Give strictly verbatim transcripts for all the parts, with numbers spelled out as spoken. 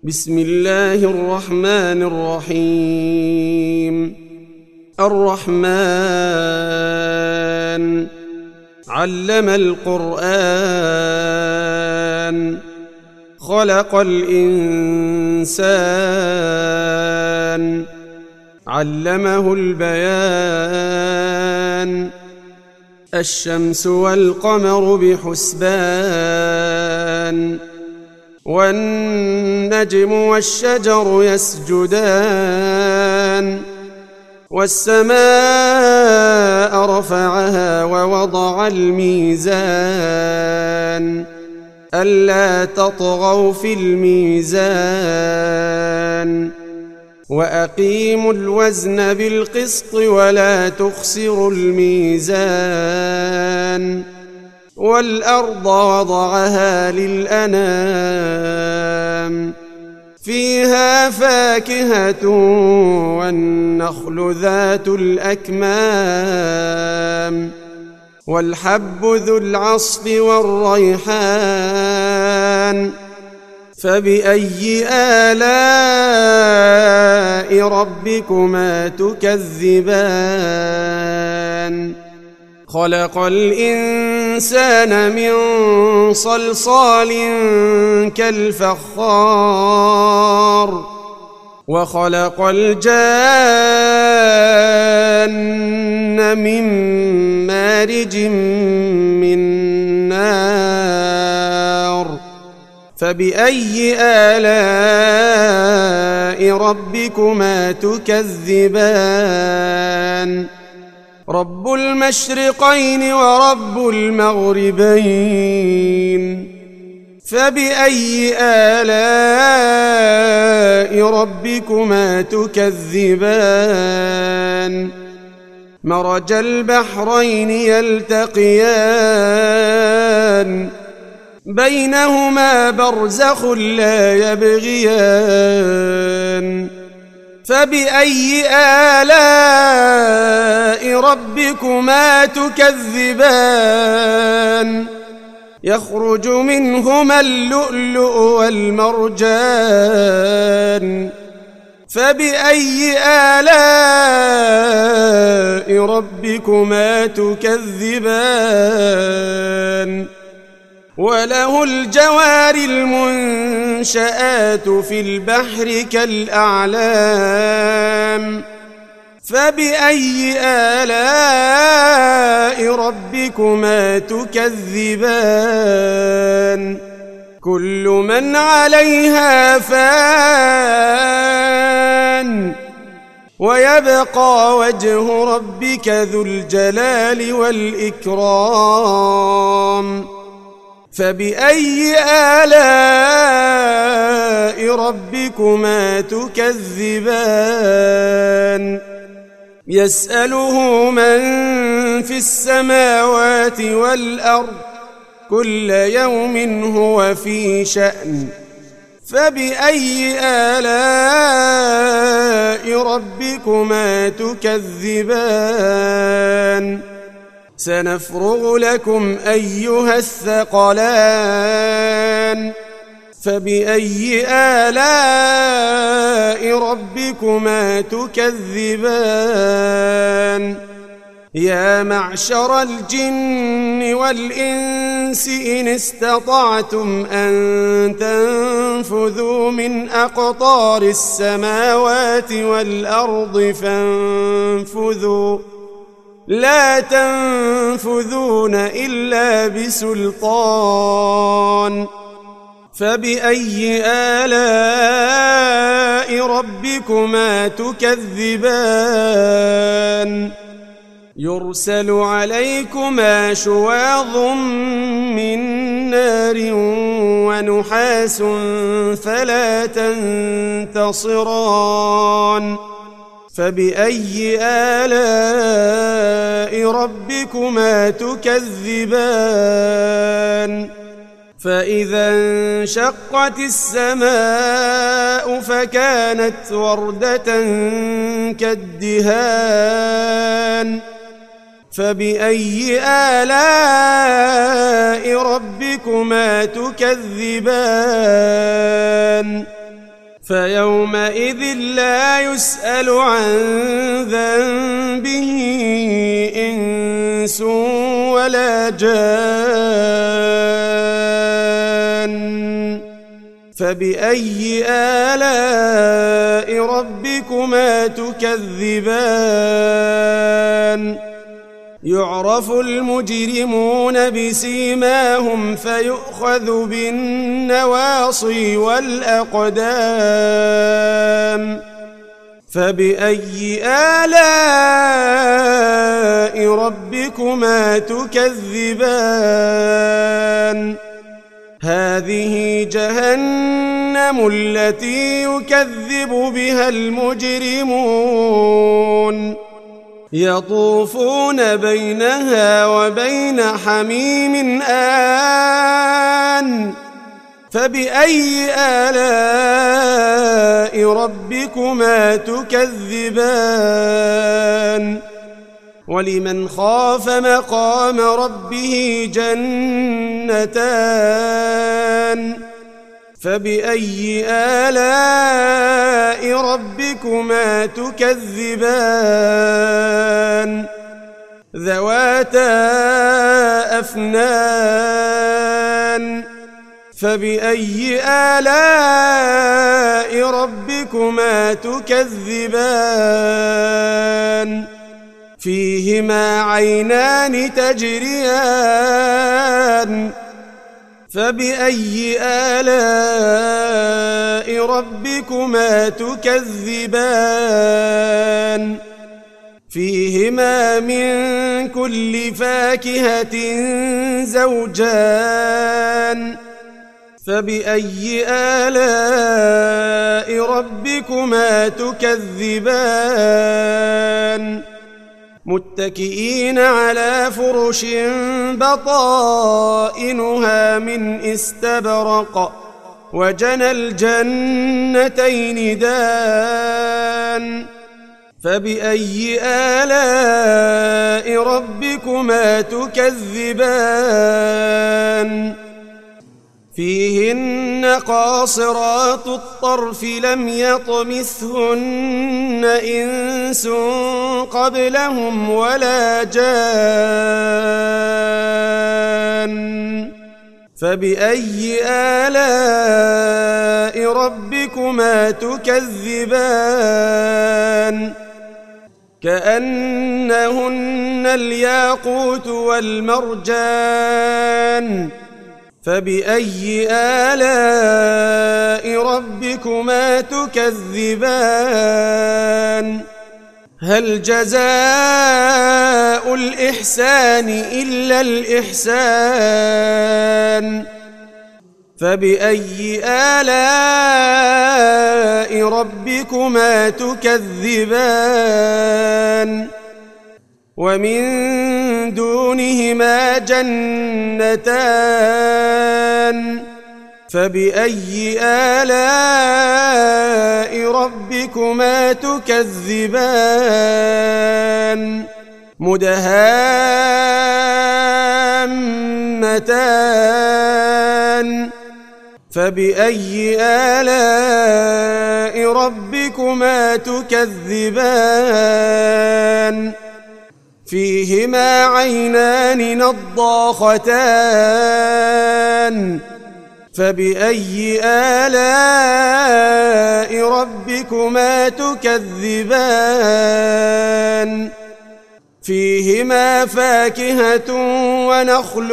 بسم الله الرحمن الرحيم. الرحمن علم القرآن خلق الإنسان علمه البيان الشمس والقمر بحسبان والنجم والشجر يسجدان والسماء رفعها ووضع الميزان ألا تطغوا في الميزان وأقيموا الوزن بالقسط ولا تخسروا الميزان والأرض وضعها للأنام فيها فاكهة والنخل ذات الأكمام والحب ذو العصف والريحان فبأي آلاء ربكما تكذبان خلق الإنسان من صلصال كالفخار وخلق الجان من مارج من نار فبأي آلاء ربكما تكذبان رب المشرقين ورب المغربين فبأي آلاء ربكما تكذبان مرج البحرين يلتقيان بينهما برزخ لا يبغيان فبأي آلاء ربكما تكذبان يخرج منهما اللؤلؤ والمرجان فبأي آلاء ربكما تكذبان وله الجوار المنشآت في البحر كالأعلام فبأي آلاء ربكما تكذبان كل من عليها فان ويبقى وجه ربك ذو الجلال والإكرام فبأي آلاء ربكما تكذبان يسأله من في السماوات والأرض كل يوم هو في شأن فبأي آلاء ربكما تكذبان سنفرغ لكم أيها الثقلان فبأي آلاء ربكما تكذبان يا معشر الجن والإنس إن استطعتم أن تنفذوا من أقطار السماوات والأرض فانفذوا لا تنفذون إلا بسلطان فبأي آلاء ربكما تكذبان يرسل عليكما شواظ من نار ونحاس فلا تنتصران فبأي آلاء ربكما تكذبان فإذا انشقت السماء فكانت وردة كالدهان فبأي آلاء ربكما تكذبان فيومئذ لا يسأل عن ذنبه إنس ولا جان فبأي آلاء ربكما تكذبان يعرف المجرمون بسيماهم فيؤخذ بالنواصي والأقدام فبأي آلاء ربكما تكذبان هذه جهنم التي يكذب بها المجرمون يطوفون بينها وبين حميم آن فبأي آلاء ربكما تكذبان ولمن خاف مقام ربه جنتان فبأي آلاء ربكما تكذبان ذواتا أفنان فبأي آلاء ربكما تكذبان فيهما عينان تجريان فبأي آلاء ربكما تكذبان فيهما من كل فاكهة زوجان فبأي آلاء ربكما تكذبان متكئين على فرش بطائنها من استبرق وجنى الجنتين دان فبأي آلاء ربكما تكذبان فيهن قاصرات الطرف لم يطمثهن إنس قبلهم ولا جان فبأي آلاء ربكما تكذبان كأنهن الياقوت والمرجان فبأي آلاء ربكما تكذبان هل جزاء الإحسان إلا الإحسان فبأي آلاء ربكما تكذبان ومن دونهما جنتان فبأي آلاء ربكما تكذبان مدهامتان فبأي آلاء ربكما تكذبان فيهما عينان نضاختان فبأي آلاء ربكما تكذبان فيهما فاكهة ونخل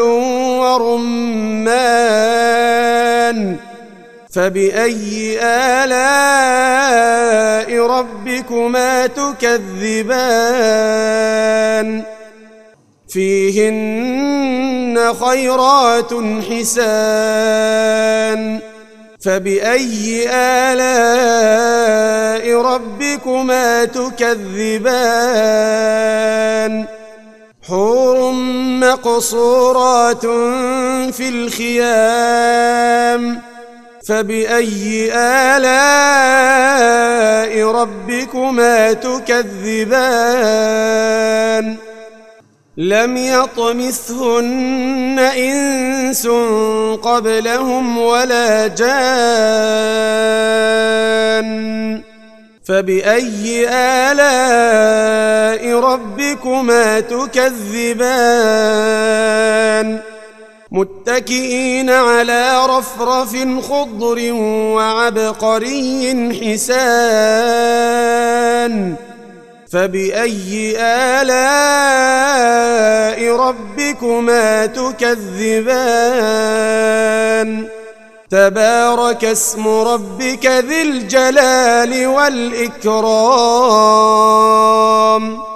ورمان فبأي آلاء ربكما تكذبان فيهن خيرات حسان فبأي آلاء ربكما تكذبان حور مقصورات في الخيام فبأي آلاء ربكما تكذبان لم يطمثهن إنس قبلهم ولا جان فبأي آلاء ربكما تكذبان متكئين على رفرف خضر وعبقري حسان فبأي آلاء ربكما تكذبان تبارك اسم ربك ذي الجلال والإكرام